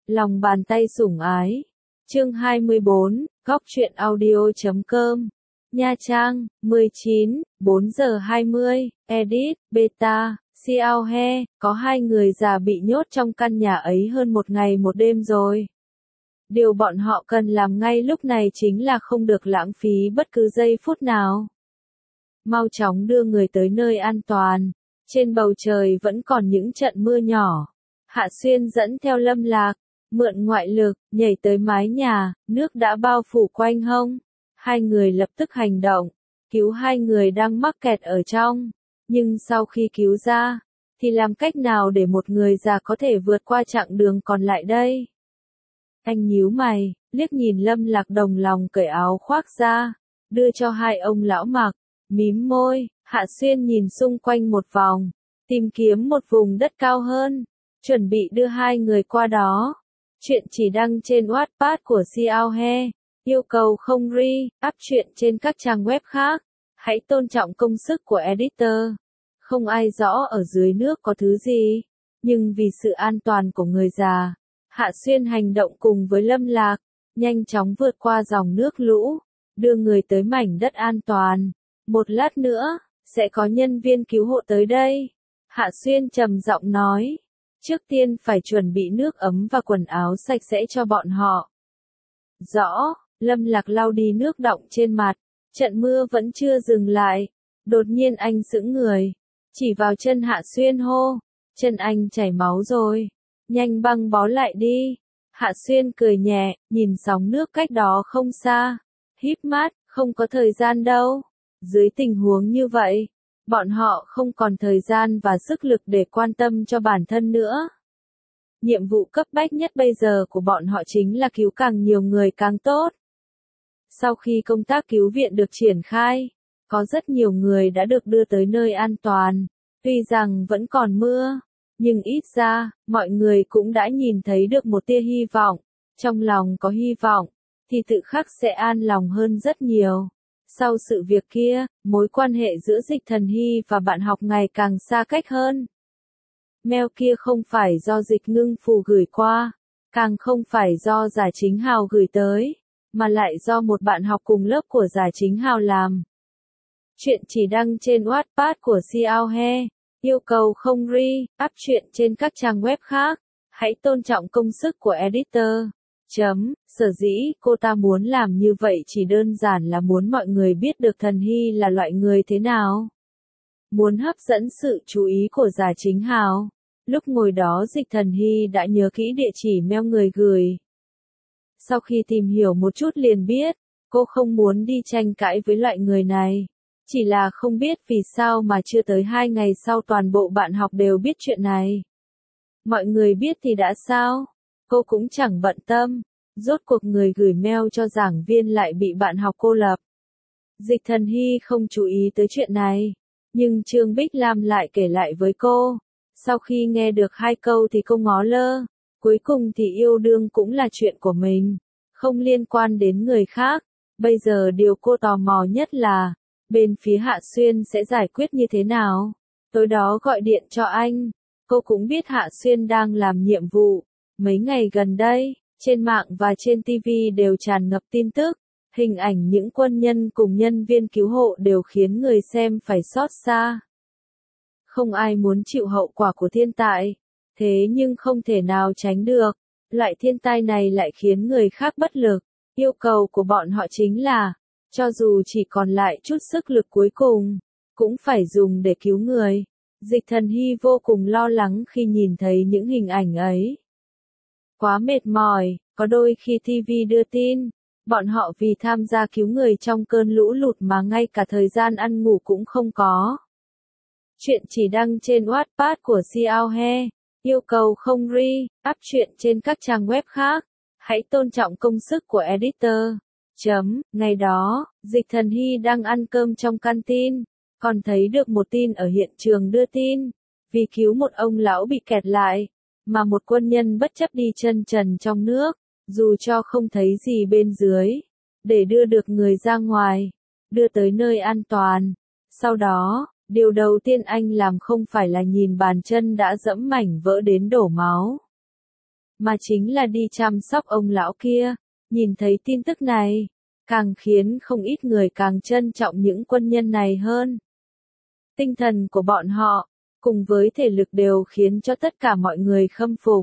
Lòng bàn tay sủng ái. Chương 24, Góc truyện audio.com. Nha Trang, 19, 4 giờ 20, edit, beta, Xiao He, có hai người già bị nhốt trong căn nhà ấy hơn một ngày một đêm rồi. Điều bọn họ cần làm ngay lúc này chính là không được lãng phí bất cứ giây phút nào. Mau chóng đưa người tới nơi an toàn. Trên bầu trời vẫn còn những trận mưa nhỏ. Hạ Xuyên dẫn theo Lâm Lạc, mượn ngoại lực, nhảy tới mái nhà, nước đã bao phủ quanh hông. Hai người lập tức hành động, cứu hai người đang mắc kẹt ở trong. Nhưng sau khi cứu ra, thì làm cách nào để một người già có thể vượt qua chặng đường còn lại đây? Anh nhíu mày, liếc nhìn Lâm Lạc đồng lòng cởi áo khoác ra, đưa cho hai ông lão mặc, mím môi. Hạ Xuyên nhìn xung quanh một vòng, tìm kiếm một vùng đất cao hơn, chuẩn bị đưa hai người qua đó. Chuyện chỉ đăng trên Wattpad của Xiao He. Yêu cầu không up truyện trên các trang web khác. Hãy tôn trọng công sức của editor. Không ai rõ ở dưới nước có thứ gì, nhưng vì sự an toàn của người già, Hạ Xuyên hành động cùng với Lâm Lạc, nhanh chóng vượt qua dòng nước lũ, đưa người tới mảnh đất an toàn. Một lát nữa, sẽ có nhân viên cứu hộ tới đây. Hạ Xuyên trầm giọng nói. Trước tiên phải chuẩn bị nước ấm và quần áo sạch sẽ cho bọn họ. Rõ, Lâm Lạc lau đi nước đọng trên mặt. Trận mưa vẫn chưa dừng lại. Đột nhiên anh sững người. Chỉ vào chân Hạ Xuyên hô. Chân anh chảy máu rồi. Nhanh băng bó lại đi. Hạ Xuyên cười nhẹ, nhìn sóng nước cách đó không xa. Híp mắt, không có thời gian đâu. Dưới tình huống như vậy, bọn họ không còn thời gian và sức lực để quan tâm cho bản thân nữa. Nhiệm vụ cấp bách nhất bây giờ của bọn họ chính là cứu càng nhiều người càng tốt. Sau khi công tác cứu viện được triển khai, có rất nhiều người đã được đưa tới nơi an toàn. Tuy rằng vẫn còn mưa, nhưng ít ra, mọi người cũng đã nhìn thấy được một tia hy vọng. Trong lòng có hy vọng, thì tự khắc sẽ an lòng hơn rất nhiều. Sau sự việc kia, mối quan hệ giữa Dịch Thần Hy và bạn học ngày càng xa cách hơn. Mail kia không phải do Dịch Ngưng Phù gửi qua, càng không phải do Giả Chính Hào gửi tới, mà lại do một bạn học cùng lớp của Giả Chính Hào làm. Chuyện chỉ đăng trên Wattpad của Xiao He. Yêu cầu không up truyện trên các trang web khác. Hãy tôn trọng công sức của editor. Sở dĩ cô ta muốn làm như vậy chỉ đơn giản là muốn mọi người biết được Thần Hy là loại người thế nào. Muốn hấp dẫn sự chú ý của Giả Chính Hào. Lúc ngồi đó Dịch Thần Hy đã nhớ kỹ địa chỉ mail người gửi. Sau khi tìm hiểu một chút liền biết, cô không muốn đi tranh cãi với loại người này. Chỉ là không biết vì sao mà chưa tới 2 ngày sau toàn bộ bạn học đều biết chuyện này. Mọi người biết thì đã sao? Cô cũng chẳng bận tâm. Rốt cuộc người gửi mail cho giảng viên lại bị bạn học cô lập. Dịch Thần Hy không chú ý tới chuyện này. Nhưng Trương Bích Lam lại kể lại với cô. Sau khi nghe được 2 câu thì cô ngó lơ. Cuối cùng thì yêu đương cũng là chuyện của mình. Không liên quan đến người khác. Bây giờ điều cô tò mò nhất là, bên phía Hạ Xuyên sẽ giải quyết như thế nào? Tối đó gọi điện cho anh. Cô cũng biết Hạ Xuyên đang làm nhiệm vụ. Mấy ngày gần đây, trên mạng và trên TV đều tràn ngập tin tức. Hình ảnh những quân nhân cùng nhân viên cứu hộ đều khiến người xem phải xót xa. Không ai muốn chịu hậu quả của thiên tai. Thế nhưng không thể nào tránh được. Loại thiên tai này lại khiến người khác bất lực. Yêu cầu của bọn họ chính là, cho dù chỉ còn lại chút sức lực cuối cùng, cũng phải dùng để cứu người. Dịch Thần Hy vô cùng lo lắng khi nhìn thấy những hình ảnh ấy. Quá mệt mỏi, có đôi khi TV đưa tin, bọn họ vì tham gia cứu người trong cơn lũ lụt mà ngay cả thời gian ăn ngủ cũng không có. Chuyện chỉ đăng trên Wattpad của Xiao He. Yêu cầu không up truyện trên các trang web khác. Hãy tôn trọng công sức của editor. Ngày đó, Dịch Thần Hy đang ăn cơm trong canteen, còn thấy được một tin ở hiện trường đưa tin. Vì cứu một ông lão bị kẹt lại, mà một quân nhân bất chấp đi chân trần trong nước, dù cho không thấy gì bên dưới, để đưa được người ra ngoài, đưa tới nơi an toàn. Sau đó, điều đầu tiên anh làm không phải là nhìn bàn chân đã dẫm mảnh vỡ đến đổ máu, mà chính là đi chăm sóc ông lão kia. Nhìn thấy tin tức này, càng khiến không ít người càng trân trọng những quân nhân này hơn. Tinh thần của bọn họ, cùng với thể lực đều khiến cho tất cả mọi người khâm phục.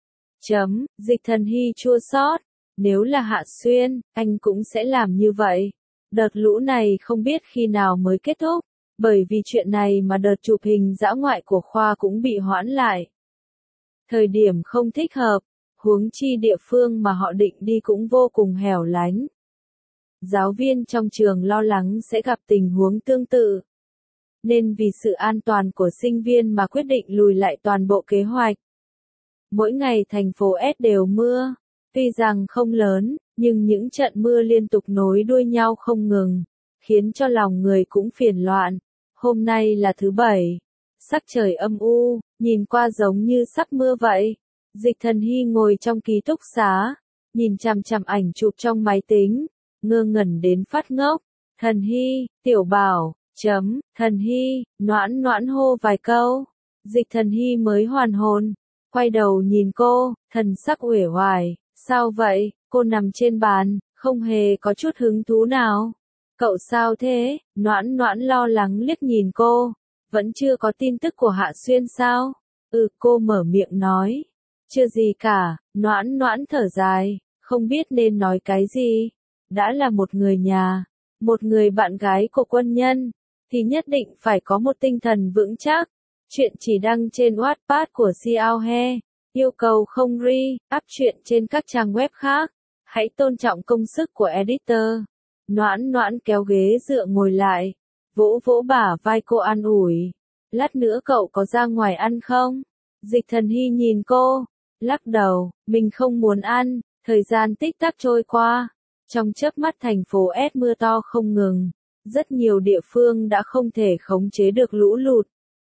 Dịch Thần Hy chua xót, nếu là Hạ Xuyên, anh cũng sẽ làm như vậy. Đợt lũ này không biết khi nào mới kết thúc, bởi vì chuyện này mà đợt chụp hình dã ngoại của khoa cũng bị hoãn lại. Thời điểm không thích hợp, huống chi địa phương mà họ định đi cũng vô cùng hẻo lánh. Giáo viên trong trường lo lắng sẽ gặp tình huống tương tự, nên vì sự an toàn của sinh viên mà quyết định lùi lại toàn bộ kế hoạch. Mỗi ngày thành phố S đều mưa, tuy rằng không lớn, nhưng những trận mưa liên tục nối đuôi nhau không ngừng, khiến cho lòng người cũng phiền loạn. Hôm nay là thứ Bảy, sắc trời âm u, nhìn qua giống như sắp mưa vậy. Dịch Thần Hy ngồi trong ký túc xá, nhìn chằm chằm ảnh chụp trong máy tính, ngơ ngẩn đến phát ngốc. Thần Hy, Tiểu Bảo, Thần Hy, Noãn Noãn hô vài câu. Dịch Thần Hy mới hoàn hồn, quay đầu nhìn cô, thần sắc uể oải. Sao vậy? Cô nằm trên bàn, không hề có chút hứng thú nào. Cậu sao thế? Noãn Noãn lo lắng liếc nhìn cô. Vẫn chưa có tin tức của Hạ Xuyên sao? Cô mở miệng nói. Chưa gì cả. Noãn Noãn thở dài, không biết nên nói cái gì. Đã là một người nhà, một người bạn gái của quân nhân, thì nhất định phải có một tinh thần vững chắc. Chuyện chỉ đăng trên Wattpad của Xiao He. Yêu cầu không up chuyện trên các trang web khác. Hãy tôn trọng công sức của editor. Noãn Noãn kéo ghế dựa ngồi lại, vỗ vỗ bả vai cô an ủi. Lát nữa cậu có ra ngoài ăn không? Dịch Thần Hy nhìn cô, lắc đầu, mình không muốn ăn. Thời gian tích tắc trôi qua, trong chớp mắt thành phố S mưa to không ngừng. Rất nhiều địa phương đã không thể khống chế được lũ lụt.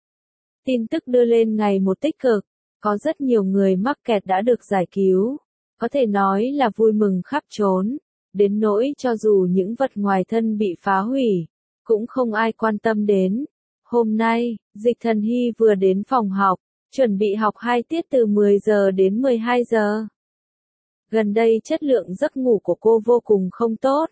Tin tức đưa lên ngày một tích cực, có rất nhiều người mắc kẹt đã được giải cứu. Có thể nói là vui mừng khắp trốn, đến nỗi cho dù những vật ngoài thân bị phá hủy, cũng không ai quan tâm đến. Hôm nay, Dịch Thần Hy vừa đến phòng học, chuẩn bị học 2 tiết từ 10 giờ đến 12 giờ. Gần đây chất lượng giấc ngủ của cô vô cùng không tốt.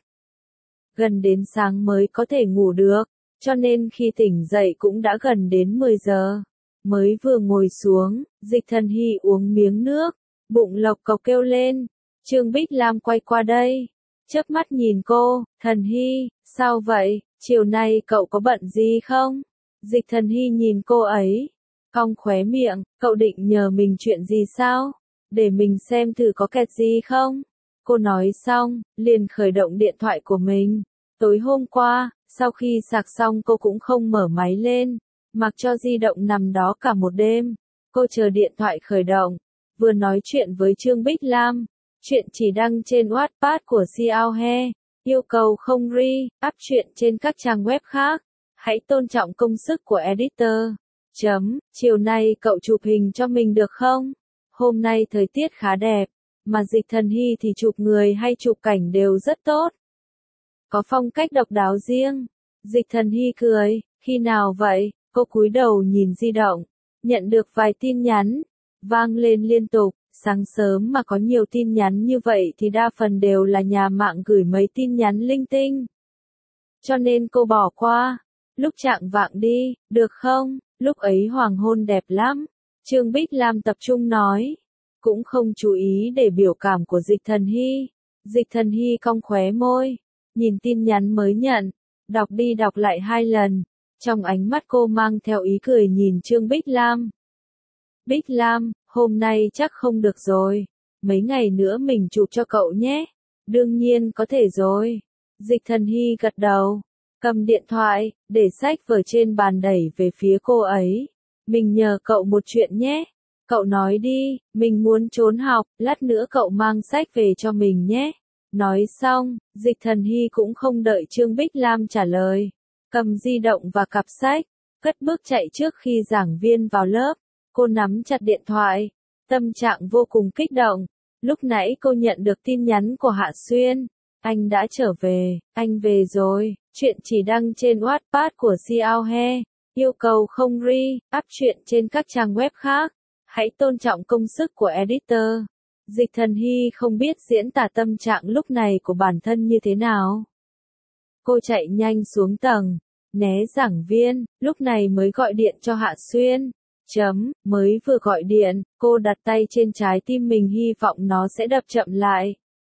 Gần đến sáng mới có thể ngủ được, cho nên khi tỉnh dậy cũng đã gần đến 10 giờ. Mới vừa ngồi xuống, Dịch Thần Hy uống miếng nước, bụng lộc cộc kêu lên. Trương Bích Lam quay qua đây, chớp mắt nhìn cô. Thần Hy, sao vậy, chiều nay cậu có bận gì không? Dịch Thần Hy nhìn cô ấy, cong khóe miệng, cậu định nhờ mình chuyện gì sao? Để mình xem thử có kẹt gì không? Cô nói xong, liền khởi động điện thoại của mình. Tối hôm qua, sau khi sạc xong cô cũng không mở máy lên, mặc cho di động nằm đó cả một đêm. Cô chờ điện thoại khởi động, vừa nói chuyện với Trương Bích Lam. Chuyện chỉ đăng trên Wattpad của Xiao He. Yêu cầu không up chuyện trên các trang web khác. Hãy tôn trọng công sức của editor. Chiều nay cậu chụp hình cho mình được không? Hôm nay thời tiết khá đẹp, mà Dịch Thần Hy thì chụp người hay chụp cảnh đều rất tốt. Có phong cách độc đáo riêng. Dịch Thần Hy cười, khi nào vậy? Cô cúi đầu nhìn di động, nhận được vài tin nhắn, vang lên liên tục. Sáng sớm mà có nhiều tin nhắn như vậy thì đa phần đều là nhà mạng gửi mấy tin nhắn linh tinh. Cho nên cô bỏ qua. Lúc chạng vạng đi, được không? Lúc ấy hoàng hôn đẹp lắm. Trương Bích Lam tập trung nói. Cũng không chú ý để biểu cảm của Dịch Thần Hy. Dịch Thần Hy cong khóe môi, nhìn tin nhắn mới nhận, đọc đi đọc lại 2 lần. Trong ánh mắt cô mang theo ý cười nhìn Trương Bích Lam. Bích Lam, hôm nay chắc không được rồi. Mấy ngày nữa mình chụp cho cậu nhé. Đương nhiên có thể rồi. Dịch Thần Hy gật đầu, cầm điện thoại, để sách vở trên bàn đẩy về phía cô ấy. Mình nhờ cậu một chuyện nhé. Cậu nói đi, mình muốn trốn học, lát nữa cậu mang sách về cho mình nhé. Nói xong, Dịch Thần Hy cũng không đợi Trương Bích Lam trả lời. Cầm di động và cặp sách, cất bước chạy trước khi giảng viên vào lớp. Cô nắm chặt điện thoại, tâm trạng vô cùng kích động. Lúc nãy cô nhận được tin nhắn của Hạ Xuyên. Anh đã trở về, anh về rồi. Chuyện chỉ đăng trên Wattpad của Xiao He. Yêu cầu không up chuyện trên các trang web khác. Hãy tôn trọng công sức của editor. Dịch Thần Hy không biết diễn tả tâm trạng lúc này của bản thân như thế nào. Cô chạy nhanh xuống tầng, né giảng viên, lúc này mới gọi điện cho Hạ Xuyên. Mới vừa gọi điện, cô đặt tay trên trái tim mình hy vọng nó sẽ đập chậm lại.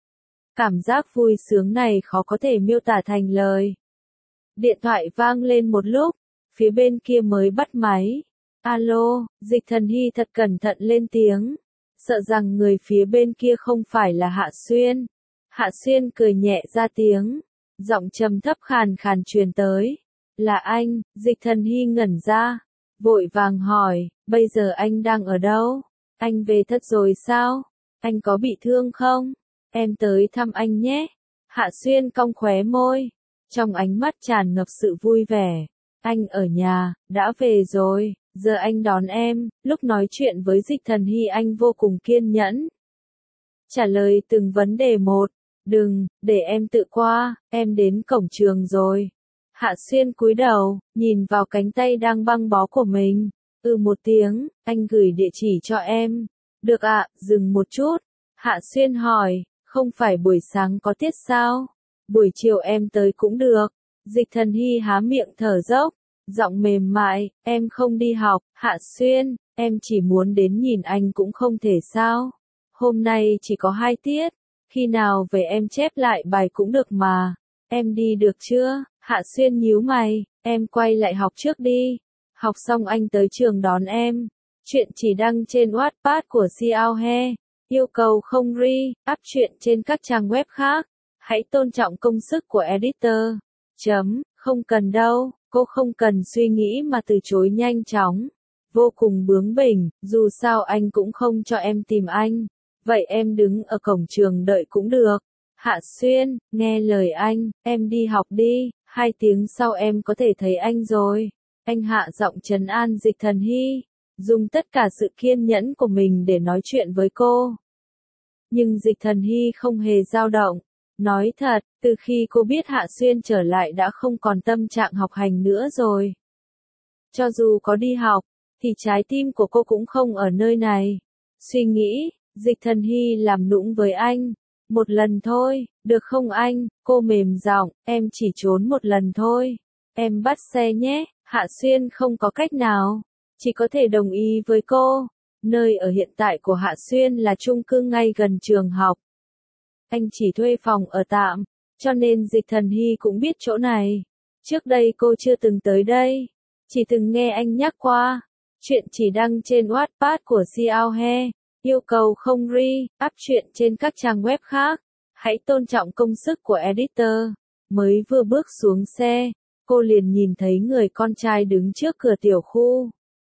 Cảm giác vui sướng này khó có thể miêu tả thành lời. Điện thoại vang lên một lúc, phía bên kia mới bắt máy. Alo, Dịch Thần Hy thật cẩn thận lên tiếng, sợ rằng người phía bên kia không phải là Hạ Xuyên. Hạ Xuyên cười nhẹ ra tiếng, giọng trầm thấp khàn khàn truyền tới. Là anh, Dịch Thần Hy ngẩn ra, vội vàng hỏi, bây giờ anh đang ở đâu? Anh về thất rồi sao? Anh có bị thương không? Em tới thăm anh nhé. Hạ Xuyên cong khóe môi, trong ánh mắt tràn ngập sự vui vẻ. Anh ở nhà, đã về rồi, giờ anh đón em. Lúc nói chuyện với Dịch Thần Hy anh vô cùng kiên nhẫn. Trả lời từng vấn đề một. Đừng, để em tự qua, em đến cổng trường rồi. Hạ Xuyên cúi đầu, nhìn vào cánh tay đang băng bó của mình. Một tiếng, anh gửi địa chỉ cho em. Được ạ, dừng một chút. Hạ Xuyên hỏi, không phải buổi sáng có tiết sao? Buổi chiều em tới cũng được. Dịch Thần Hy há miệng thở dốc, giọng mềm mại, em không đi học. Hạ Xuyên, em chỉ muốn đến nhìn anh cũng không thể sao? Hôm nay chỉ có 2 tiết, khi nào về em chép lại bài cũng được mà. Em đi được chưa? Hạ Xuyên nhíu mày, em quay lại học trước đi. Học xong anh tới trường đón em. Chuyện chỉ đăng trên Wattpad của Xiao He. Yêu cầu không up truyện trên các trang web khác. Hãy tôn trọng công sức của editor. Không cần đâu, cô không cần suy nghĩ mà từ chối nhanh chóng. Vô cùng bướng bỉnh, dù sao anh cũng không cho em tìm anh. Vậy em đứng ở cổng trường đợi cũng được. Hạ Xuyên, nghe lời anh, em đi học đi, 2 tiếng sau em có thể thấy anh rồi. Anh hạ giọng trấn an Dịch Thần Hy, dùng tất cả sự kiên nhẫn của mình để nói chuyện với cô. Nhưng Dịch Thần Hy không hề dao động. Nói thật, từ khi cô biết Hạ Xuyên trở lại đã không còn tâm trạng học hành nữa rồi. Cho dù có đi học, thì trái tim của cô cũng không ở nơi này. Suy nghĩ, Dịch Thần Hy làm nũng với anh. Một lần thôi, được không anh? Cô mềm giọng, em chỉ trốn một lần thôi. Em bắt xe nhé. Hạ Xuyên không có cách nào, chỉ có thể đồng ý với cô. Nơi ở hiện tại của Hạ Xuyên là chung cư ngay gần trường học. Anh chỉ thuê phòng ở tạm, cho nên Dịch Thần Hy cũng biết chỗ này. Trước đây cô chưa từng tới đây, chỉ từng nghe anh nhắc qua. Chuyện chỉ đăng trên Wattpad của Xiao He. Yêu cầu không up truyện trên các trang web khác. Hãy tôn trọng công sức của editor. Mới vừa bước xuống xe, cô liền nhìn thấy người con trai đứng trước cửa tiểu khu.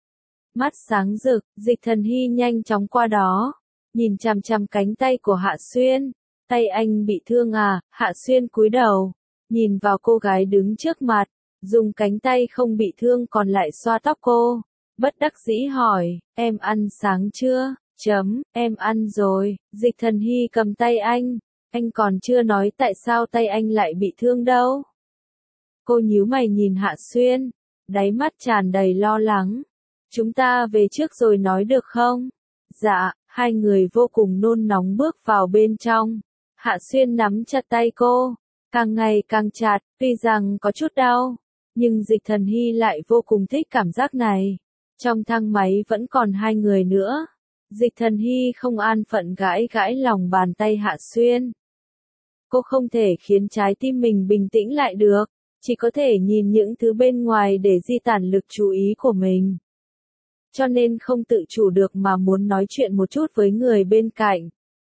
Mắt sáng rực, Dịch Thần Hy nhanh chóng qua đó, nhìn chằm chằm cánh tay của Hạ Xuyên. Tay anh bị thương à? Hạ Xuyên cúi đầu, nhìn vào cô gái đứng trước mặt, dùng cánh tay không bị thương còn lại xoa tóc cô. Bất đắc dĩ hỏi, em ăn sáng chưa? Em ăn rồi. Dịch Thần Hy cầm tay anh còn chưa nói tại sao tay anh lại bị thương đâu. Cô nhíu mày nhìn Hạ Xuyên, đáy mắt tràn đầy lo lắng. Chúng ta về trước rồi nói được không? Dạ, 2 người vô cùng nôn nóng bước vào bên trong. Hạ Xuyên nắm chặt tay cô, càng ngày càng chặt, tuy rằng có chút đau, nhưng Dịch Thần Hy lại vô cùng thích cảm giác này. Trong thang máy vẫn còn 2 người nữa. Dịch Thần Hy không an phận gãi gãi lòng bàn tay Hạ Xuyên. Cô không thể khiến trái tim mình bình tĩnh lại được, chỉ có thể nhìn những thứ bên ngoài để di tản lực chú ý của mình. Cho nên không tự chủ được mà muốn nói chuyện một chút với người bên cạnh.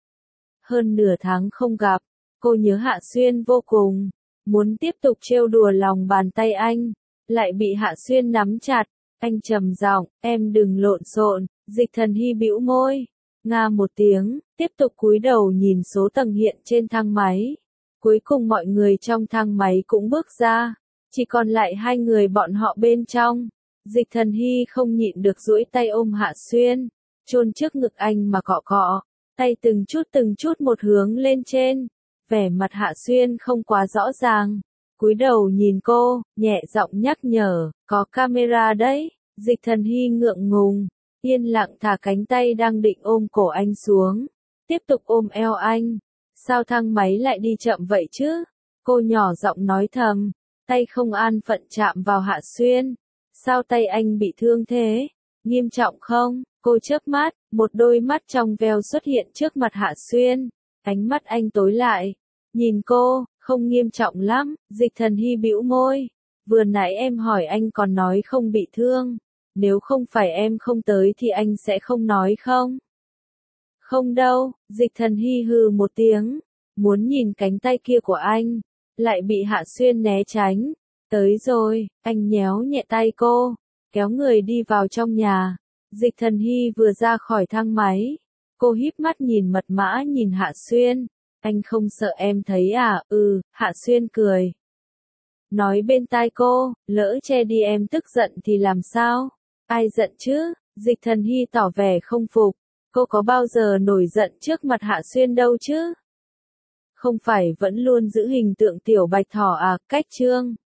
Hơn nửa tháng không gặp, cô nhớ Hạ Xuyên vô cùng, muốn tiếp tục trêu đùa lòng bàn tay anh, lại bị Hạ Xuyên nắm chặt. Anh trầm giọng, em đừng lộn xộn. Dịch Thần Hy bĩu môi, nga một tiếng, tiếp tục cúi đầu nhìn số tầng hiện trên thang máy. Cuối cùng mọi người trong thang máy cũng bước ra, chỉ còn lại 2 người bọn họ bên trong. Dịch Thần Hy không nhịn được duỗi tay ôm Hạ Xuyên, chôn trước ngực anh mà cọ cọ, tay từng chút một hướng lên trên. Vẻ mặt Hạ Xuyên không quá rõ ràng, cúi đầu nhìn cô, nhẹ giọng nhắc nhở, có camera đấy. Dịch Thần Hy ngượng ngùng, yên lặng thả cánh tay đang định ôm cổ anh xuống. tiếp tục ôm eo anh. Sao thang máy lại đi chậm vậy chứ? Cô nhỏ giọng nói thầm, tay không an phận chạm vào Hạ Xuyên. Sao tay anh bị thương thế? Nghiêm trọng không? Cô chớp mắt, một đôi mắt trong veo xuất hiện trước mặt Hạ Xuyên. Ánh mắt anh tối lại. Nhìn cô, không nghiêm trọng lắm, Dịch Thần Hy bĩu môi. Vừa nãy em hỏi anh còn nói không bị thương. Nếu không phải em không tới thì anh sẽ không nói không? Không đâu, Dịch Thần Hy hừ một tiếng. Muốn nhìn cánh tay kia của anh. Lại bị Hạ Xuyên né tránh. Tới rồi, anh nhéo nhẹ tay cô. Kéo người đi vào trong nhà. Dịch Thần Hy vừa ra khỏi thang máy. Cô híp mắt nhìn mật mã nhìn Hạ Xuyên. Anh không sợ em thấy à? Hạ Xuyên cười. Nói bên tai cô, lỡ che đi em tức giận thì làm sao? Ai giận chứ? Dịch Thần Hy tỏ vẻ không phục. Cô có bao giờ nổi giận trước mặt Hạ Xuyên đâu chứ? Không phải vẫn luôn giữ hình tượng tiểu bạch thỏ à? Cách chương